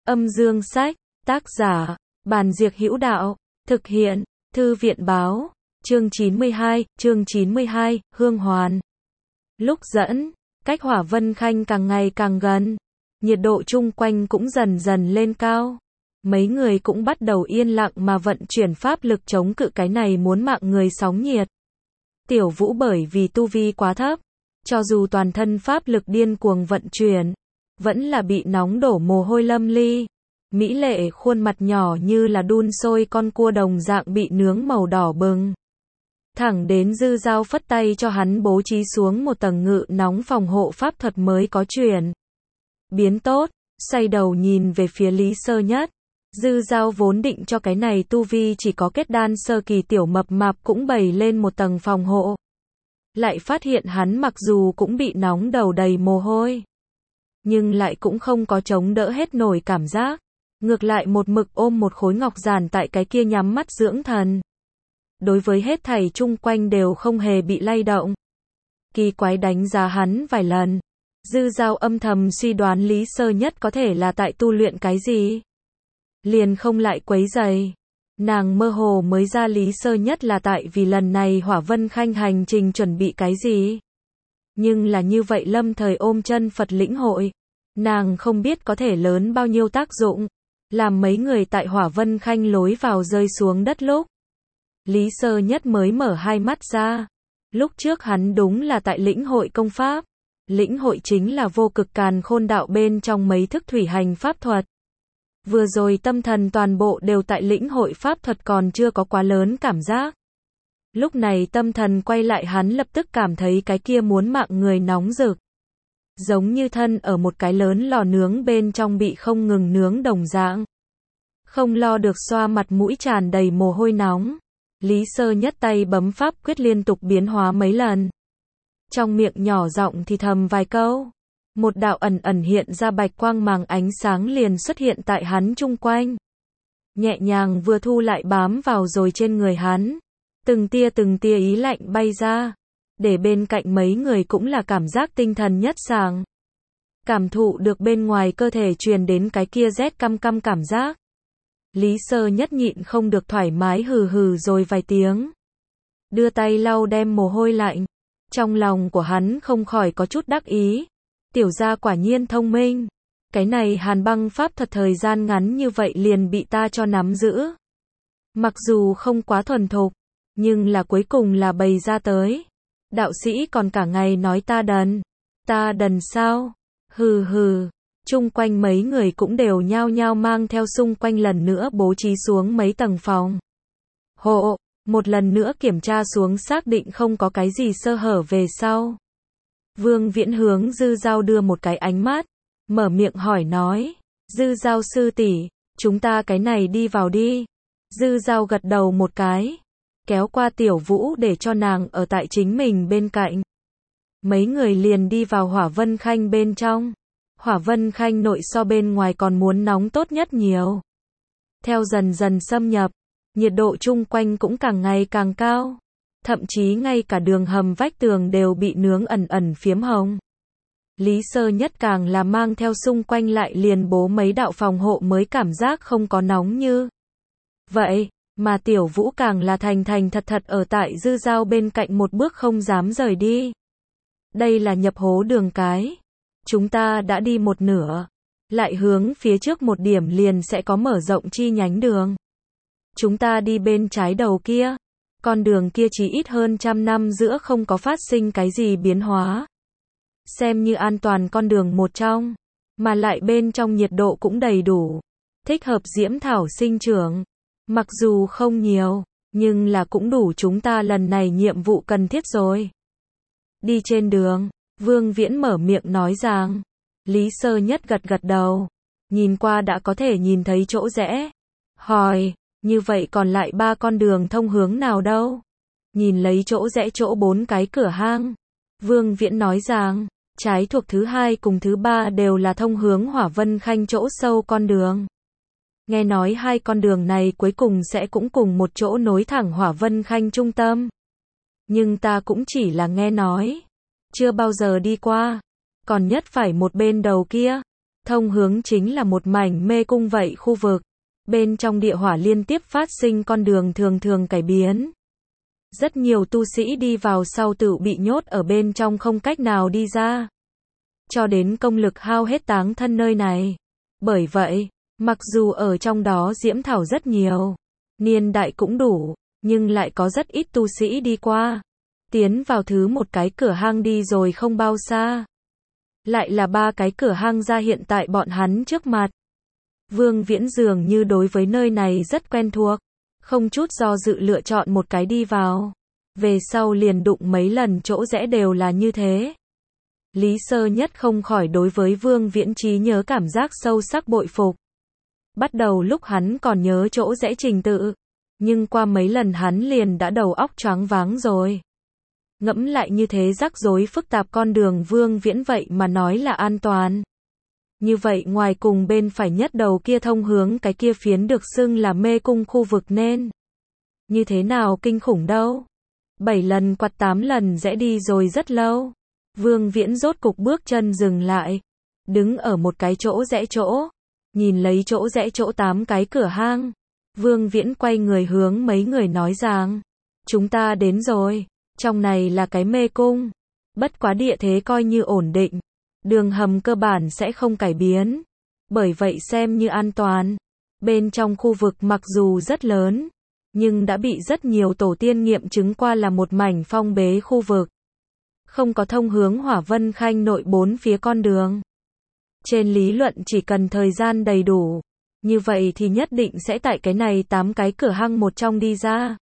Âm dương sách, tác giả, Bàn Diệc Hữu Đạo, thực hiện, Thư viện Báo, chương 92, Hương Hoàn. Lúc dẫn, cách Hỏa Vân Khanh càng ngày càng gần, nhiệt độ chung quanh cũng dần dần lên cao. Mấy người cũng bắt đầu yên lặng mà vận chuyển pháp lực chống cự cái này muốn mạng người sóng nhiệt. Tiểu Vũ bởi vì tu vi quá thấp, cho dù toàn thân pháp lực điên cuồng vận chuyển, vẫn là bị nóng đổ mồ hôi lâm ly. Mỹ lệ khuôn mặt nhỏ như là đun sôi con cua đồng dạng bị nướng màu đỏ bừng. Thẳng đến Dư Dao phất tay cho hắn bố trí xuống một tầng ngự nóng phòng hộ pháp thuật mới có chuyển biến tốt, xoay đầu nhìn về phía Lý Sơ Nhất. Dư Dao vốn định cho cái này tu vi chỉ có kết đan sơ kỳ tiểu mập mạp cũng bày lên một tầng phòng hộ. Lại phát hiện hắn mặc dù cũng bị nóng đầu đầy mồ hôi, nhưng lại cũng không có chống đỡ hết nổi cảm giác. Ngược lại một mực ôm một khối ngọc giản tại cái kia nhắm mắt dưỡng thần. Đối với hết thảy chung quanh đều không hề bị lay động. Kỳ quái đánh giá hắn vài lần. Dư Dao âm thầm suy đoán Lý Sơ Nhất có thể là tại tu luyện cái gì. Liền không lại quấy rầy. Nàng mơ hồ mới ra Lý Sơ Nhất là tại vì lần này Hỏa Vân Khanh hành trình chuẩn bị cái gì. Nhưng là như vậy lâm thời ôm chân Phật lĩnh hội. Nàng không biết có thể lớn bao nhiêu tác dụng. Làm mấy người tại Hỏa Vân Khanh lối vào rơi xuống đất lúc. Lý Sơ Nhất mới mở hai mắt ra. Lúc trước hắn đúng là tại lĩnh hội công pháp. Lĩnh hội chính là vô cực càn khôn đạo bên trong mấy thức thủy hành pháp thuật. Vừa rồi tâm thần toàn bộ đều tại lĩnh hội pháp thuật còn chưa có quá lớn cảm giác. Lúc này tâm thần quay lại hắn lập tức cảm thấy cái kia muốn mạng người nóng rực. Giống như thân ở một cái lớn lò nướng bên trong bị không ngừng nướng đồng dạng. Không lo được xoa mặt mũi tràn đầy mồ hôi nóng. Lý Sơ Nhất tay bấm pháp quyết liên tục biến hóa mấy lần. Trong miệng nhỏ giọng thì thầm vài câu. Một đạo ẩn ẩn hiện ra bạch quang màng ánh sáng liền xuất hiện tại hắn chung quanh. Nhẹ nhàng vừa thu lại bám vào rồi trên người hắn. Từng tia ý lạnh bay ra. Để bên cạnh mấy người cũng là cảm giác tinh thần nhất sảng. Cảm thụ được bên ngoài cơ thể truyền đến cái kia rét căm căm cảm giác. Lý Sơ Nhất nhịn không được thoải mái hừ hừ rồi vài tiếng. Đưa tay lau đem mồ hôi lạnh. Trong lòng của hắn không khỏi có chút đắc ý. Tiểu gia quả nhiên thông minh. Cái này hàn băng pháp thuật thời gian ngắn như vậy liền bị ta cho nắm giữ. Mặc dù không quá thuần thục, nhưng là cuối cùng là bày ra tới. Đạo sĩ còn cả ngày nói ta đần. Ta đần sao? Hừ hừ. Chung quanh mấy người cũng đều nhao nhao mang theo xung quanh lần nữa bố trí xuống mấy tầng phòng hộ. Một lần nữa kiểm tra xuống xác định không có cái gì sơ hở về sau. Vương Viễn hướng Dư Dao đưa một cái ánh mắt. Mở miệng hỏi nói. Dư Dao sư tỷ, chúng ta cái này đi vào đi. Dư Dao gật đầu một cái. Kéo qua Tiểu Vũ để cho nàng ở tại chính mình bên cạnh. Mấy người liền đi vào Hỏa Vân Khanh bên trong. Hỏa Vân Khanh nội so bên ngoài còn muốn nóng tốt nhất nhiều. Theo dần dần xâm nhập, nhiệt độ chung quanh cũng càng ngày càng cao. Thậm chí ngay cả đường hầm vách tường đều bị nướng ẩn ẩn phiếm hồng. Lý Sơ Nhất càng là mang theo xung quanh lại liền bố mấy đạo phòng hộ mới cảm giác không có nóng như vậy. Mà Tiểu Vũ càng là thành thật ở tại Dư Dao bên cạnh một bước không dám rời đi. Đây là nhập hố đường cái. Chúng ta đã đi một nửa. Lại hướng phía trước một điểm liền sẽ có mở rộng chi nhánh đường. Chúng ta đi bên trái đầu kia. Con đường kia chỉ ít hơn 100 năm giữa không có phát sinh cái gì biến hóa. Xem như an toàn con đường một trong. Mà lại bên trong nhiệt độ cũng đầy đủ. Thích hợp diễm thảo sinh trưởng. Mặc dù không nhiều, nhưng là cũng đủ chúng ta lần này nhiệm vụ cần thiết rồi. Đi trên đường, Vương Viễn mở miệng nói rằng. Lý Sơ Nhất gật đầu. Nhìn qua đã có thể nhìn thấy chỗ rẽ. Hỏi, như vậy còn lại 3 con đường thông hướng nào đâu? Nhìn lấy chỗ rẽ chỗ 4 cái cửa hang. Vương Viễn nói rằng, trái thuộc thứ 2 cùng thứ 3 đều là thông hướng Hỏa Vân Khanh chỗ sâu con đường. Nghe nói 2 con đường này cuối cùng sẽ cũng cùng một chỗ nối thẳng Hỏa Vân Khanh trung tâm. Nhưng ta cũng chỉ là nghe nói. Chưa bao giờ đi qua. Còn nhất phải một bên đầu kia. Thông hướng chính là một mảnh mê cung vậy khu vực. Bên trong địa hỏa liên tiếp phát sinh con đường thường thường cải biến. Rất nhiều tu sĩ đi vào sau tự bị nhốt ở bên trong không cách nào đi ra. Cho đến công lực hao hết táng thân nơi này. Bởi vậy, mặc dù ở trong đó diễm thảo rất nhiều, niên đại cũng đủ, nhưng lại có rất ít tu sĩ đi qua. Tiến vào thứ một cái cửa hang đi rồi không bao xa. Lại là 3 cái cửa hang ra hiện tại bọn hắn trước mặt. Vương Viễn dường như đối với nơi này rất quen thuộc, không chút do dự lựa chọn một cái đi vào. Về sau liền đụng mấy lần chỗ rẽ đều là như thế. Lý Sơ Nhất không khỏi đối với Vương Viễn trí nhớ cảm giác sâu sắc bội phục. Bắt đầu lúc hắn còn nhớ chỗ rẽ trình tự, nhưng qua mấy lần hắn liền đã đầu óc choáng váng rồi. Ngẫm lại như thế rắc rối phức tạp con đường Vương Viễn vậy mà nói là an toàn. Như vậy ngoài cùng bên phải nhất đầu kia thông hướng cái kia phiến được xưng là mê cung khu vực nên. Như thế nào kinh khủng đâu. 7 lần quặt 8 lần rẽ đi rồi rất lâu. Vương Viễn rốt cục bước chân dừng lại. Đứng ở một cái chỗ rẽ chỗ. Nhìn lấy chỗ rẽ chỗ 8 cái cửa hang. Vương Viễn quay người hướng mấy người nói rằng. Chúng ta đến rồi. Trong này là cái mê cung. Bất quá địa thế coi như ổn định. Đường hầm cơ bản sẽ không cải biến. Bởi vậy xem như an toàn. Bên trong khu vực mặc dù rất lớn, nhưng đã bị rất nhiều tổ tiên nghiệm chứng qua là một mảnh phong bế khu vực. Không có thông hướng Hỏa Vân Khanh nội 4 phía con đường. Trên lý luận chỉ cần thời gian đầy đủ. Như vậy thì nhất định sẽ tại cái này 8 cái cửa hang một trong đi ra.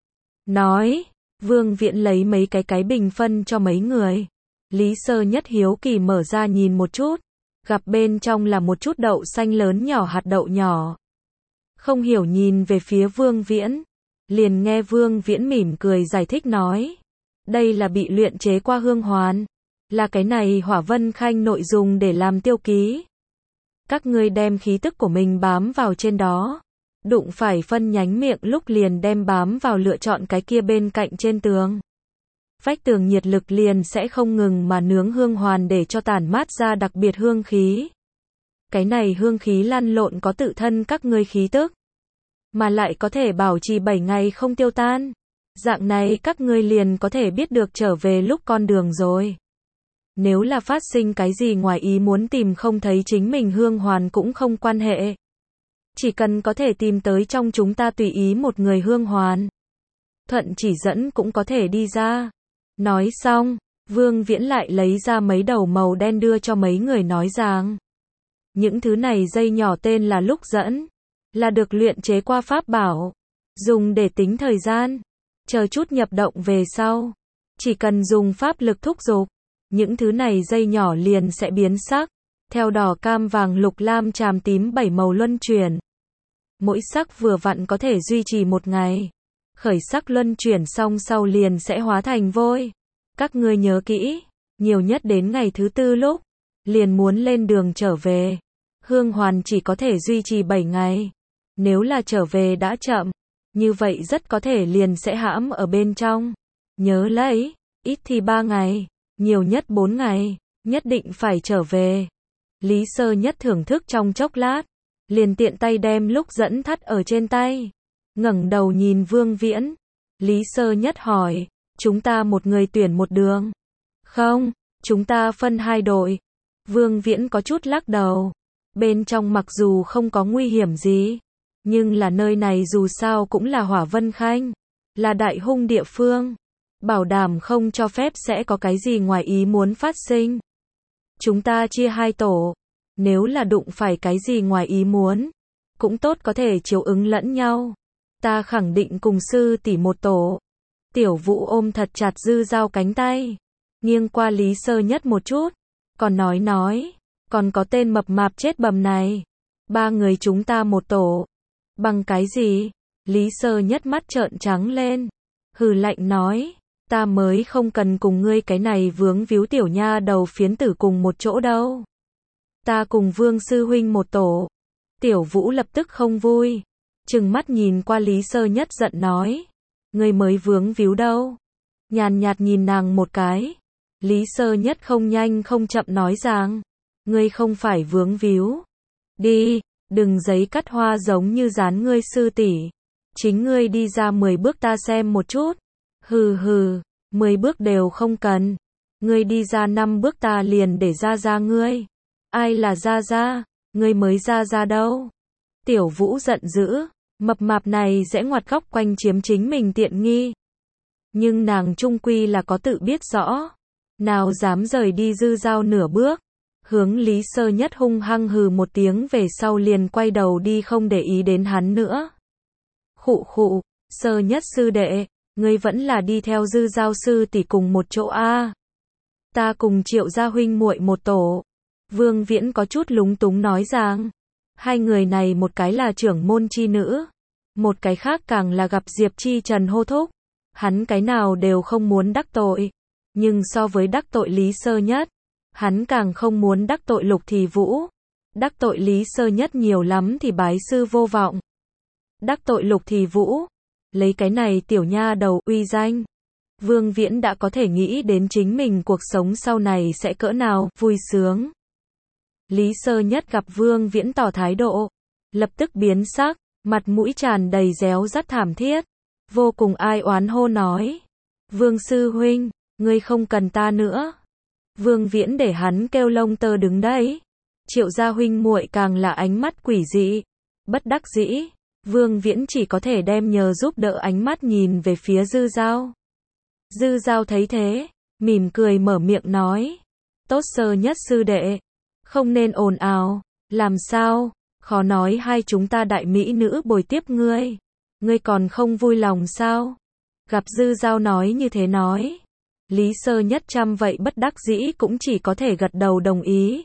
Nói, Vương Viễn lấy mấy cái bình phân cho mấy người. Lý Sơ Nhất hiếu kỳ mở ra nhìn một chút. Gặp bên trong là một chút đậu xanh lớn nhỏ hạt đậu nhỏ. Không hiểu nhìn về phía Vương Viễn. Liền nghe Vương Viễn mỉm cười giải thích nói. Đây là bị luyện chế qua hương hoàn. Là cái này Hỏa Vân Khanh nội dung để làm tiêu ký. Các ngươi đem khí tức của mình bám vào trên đó. Đụng phải phân nhánh miệng lúc liền đem bám vào lựa chọn cái kia bên cạnh trên tường. Vách tường nhiệt lực liền sẽ không ngừng mà nướng hương hoàn để cho tản mát ra đặc biệt hương khí. Cái này hương khí lăn lộn có tự thân các ngươi khí tức. Mà lại có thể bảo trì 7 ngày không tiêu tan. Dạng này các ngươi liền có thể biết được trở về lúc con đường rồi. Nếu là phát sinh cái gì ngoài ý muốn tìm không thấy chính mình hương hoàn cũng không quan hệ. Chỉ cần có thể tìm tới trong chúng ta tùy ý một người hương hoàn. Thuận chỉ dẫn cũng có thể đi ra. Nói xong, Vương Viễn lại lấy ra mấy đầu màu đen đưa cho mấy người nói rằng. Những thứ này dây nhỏ tên là lúc dẫn. Là được luyện chế qua pháp bảo. Dùng để tính thời gian. Chờ chút nhập động về sau. Chỉ cần dùng pháp lực thúc giục. Những thứ này dây nhỏ liền sẽ biến sắc. Theo đỏ cam vàng lục lam tràm tím 7 màu luân chuyển. Mỗi sắc vừa vặn có thể duy trì 1 ngày. Khởi sắc luân chuyển xong sau liền sẽ hóa thành vôi. Các ngươi nhớ kỹ, nhiều nhất đến ngày thứ 4 lúc, liền muốn lên đường trở về. Hương hoàn chỉ có thể duy trì 7 ngày. Nếu là trở về đã chậm, như vậy rất có thể liền sẽ hãm ở bên trong. Nhớ lấy, ít thì 3 ngày, nhiều nhất 4 ngày, nhất định phải trở về. Lý Sơ Nhất thưởng thức trong chốc lát, liền tiện tay đem lúc dẫn thắt ở trên tay. Ngẩng đầu nhìn Vương Viễn. Lý Sơ Nhất hỏi, chúng ta một người tuyển một đường. Không, chúng ta phân 2 đội. Vương Viễn có chút lắc đầu. Bên trong mặc dù không có nguy hiểm gì, nhưng là nơi này dù sao cũng là Hỏa Vân Khanh. Là đại hung địa phương. Bảo đảm không cho phép sẽ có cái gì ngoài ý muốn phát sinh. Chúng ta chia 2 tổ. Nếu là đụng phải cái gì ngoài ý muốn, cũng tốt có thể chiếu ứng lẫn nhau. Ta khẳng định cùng sư tỷ một tổ. Tiểu Vũ ôm thật chặt Dư Dao cánh tay. Nghiêng qua Lý Sơ Nhất một chút. Còn nói. Còn có tên mập mạp chết bầm này. 3 người chúng ta một tổ. Bằng cái gì? Lý Sơ Nhất mắt trợn trắng lên. Hừ lạnh nói. Ta mới không cần cùng ngươi cái này vướng víu tiểu nha đầu phiến tử cùng một chỗ đâu. Ta cùng Vương sư huynh một tổ. Tiểu Vũ lập tức không vui. Trừng mắt nhìn qua Lý Sơ Nhất giận nói. Ngươi mới vướng víu đâu. Nhàn nhạt nhìn nàng một cái. Lý Sơ Nhất không nhanh không chậm nói rằng. ngươi không phải vướng víu. Đi, đừng giấy cắt hoa giống như dán ngươi sư tỷ. Chính ngươi đi ra 10 bước ta xem một chút. Hừ hừ, 10 bước đều không cần. Ngươi đi ra 5 bước ta liền để ra ngươi. Ai là ra, ngươi mới ra đâu. Tiểu Vũ giận dữ, mập mạp này sẽ ngoặt góc quanh chiếm chính mình tiện nghi. Nhưng nàng trung quy là có tự biết rõ. Nào dám rời đi Dư Dao nửa bước. Hướng Lý Sơ Nhất hung hăng hừ một tiếng về sau liền quay đầu đi không để ý đến hắn nữa. Khụ khụ, Sơ Nhất sư đệ, ngươi vẫn là đi theo Dư Dao sư tỷ cùng một chỗ a. Ta cùng Triệu gia huynh muội một tổ. Vương Viễn có chút lúng túng nói rằng, hai người này một cái là trưởng môn chi nữ, một cái khác càng là gặp Diệp Chi Trần hô thúc. Hắn cái nào đều không muốn đắc tội, nhưng so với đắc tội Lý Sơ Nhất, hắn càng không muốn đắc tội Lục Thì Vũ. Đắc tội Lý Sơ Nhất nhiều lắm thì bái sư vô vọng. Đắc tội Lục Thì Vũ, lấy cái này tiểu nha đầu uy danh. Vương Viễn đã có thể nghĩ đến chính mình cuộc sống sau này sẽ cỡ nào vui sướng. Lý Sơ Nhất gặp Vương Viễn tỏ thái độ, lập tức biến sắc, mặt mũi tràn đầy réo rắt thảm thiết, vô cùng ai oán hô nói: Vương sư huynh, ngươi không cần ta nữa. Vương Viễn để hắn kêu lông tơ đứng đấy. Triệu gia huynh muội càng là ánh mắt quỷ dị. Bất đắc dĩ, Vương Viễn chỉ có thể đem nhờ giúp đỡ ánh mắt nhìn về phía Dư Dao. Dư Dao thấy thế, mỉm cười mở miệng nói: Tốt Sơ Nhất sư đệ, không nên ồn ào. Làm sao, khó nói hai chúng ta đại mỹ nữ bồi tiếp ngươi. Ngươi còn không vui lòng sao? Gặp Dư Dao nói như thế nói, Lý Sơ Nhất chăm vậy bất đắc dĩ cũng chỉ có thể gật đầu đồng ý.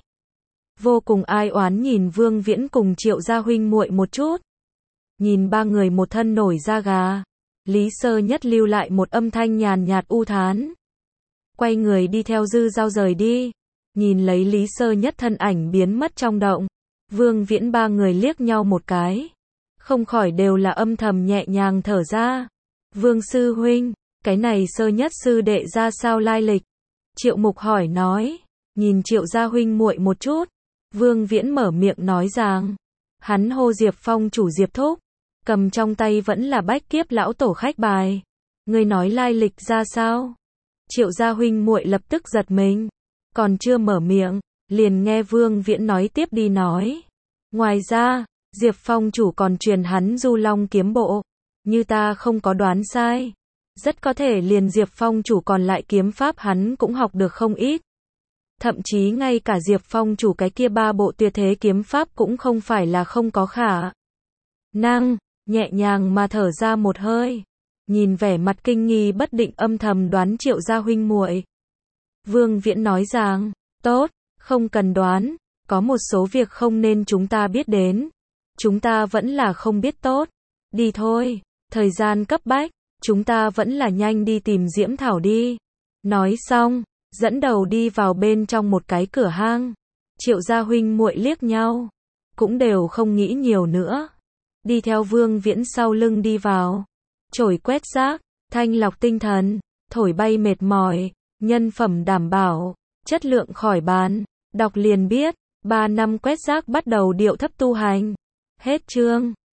Vô cùng ai oán nhìn Vương Viễn cùng Triệu gia huynh muội một chút. Nhìn ba người một thân nổi da gà, Lý Sơ Nhất lưu lại một âm thanh nhàn nhạt u thán. Quay người đi theo Dư Dao rời đi. Nhìn lấy Lý Sơ Nhất thân ảnh biến mất trong động, Vương Viễn ba người liếc nhau một cái, không khỏi đều là âm thầm nhẹ nhàng thở ra. Vương sư huynh, cái này Sơ Nhất sư đệ ra sao lai lịch? Triệu Mục hỏi nói. Nhìn Triệu gia huynh muội một chút, Vương Viễn mở miệng nói rằng, hắn hô Diệp Phong chủ Diệp thúc, cầm trong tay vẫn là Bách Kiếp lão tổ khách bài. Ngươi nói lai lịch ra sao? Triệu gia huynh muội lập tức giật mình, còn chưa mở miệng, liền nghe Vương Viễn nói tiếp đi nói. Ngoài ra, Diệp Phong chủ còn truyền hắn Du Long kiếm bộ, như ta không có đoán sai, rất có thể liền Diệp Phong chủ còn lại kiếm pháp hắn cũng học được không ít. Thậm chí ngay cả Diệp Phong chủ cái kia 3 bộ tuyệt thế kiếm pháp cũng không phải là không có khả năng. Nhẹ nhàng mà thở ra một hơi, nhìn vẻ mặt kinh nghi bất định âm thầm đoán Triệu gia huynh muội, Vương Viễn nói rằng, tốt, không cần đoán, có một số việc không nên chúng ta biết đến, chúng ta vẫn là không biết tốt. Đi thôi, thời gian cấp bách, chúng ta vẫn là nhanh đi tìm Diễm Thảo đi. Nói xong, dẫn đầu đi vào bên trong một cái cửa hang. Triệu gia huynh muội liếc nhau, cũng đều không nghĩ nhiều nữa, đi theo Vương Viễn sau lưng đi vào. Chổi quét rác, thanh lọc tinh thần, thổi bay mệt mỏi, nhân phẩm đảm bảo, chất lượng khỏi bàn. Đọc liền biết, 3 năm quét rác bắt đầu điệu thấp tu hành. Hết chương.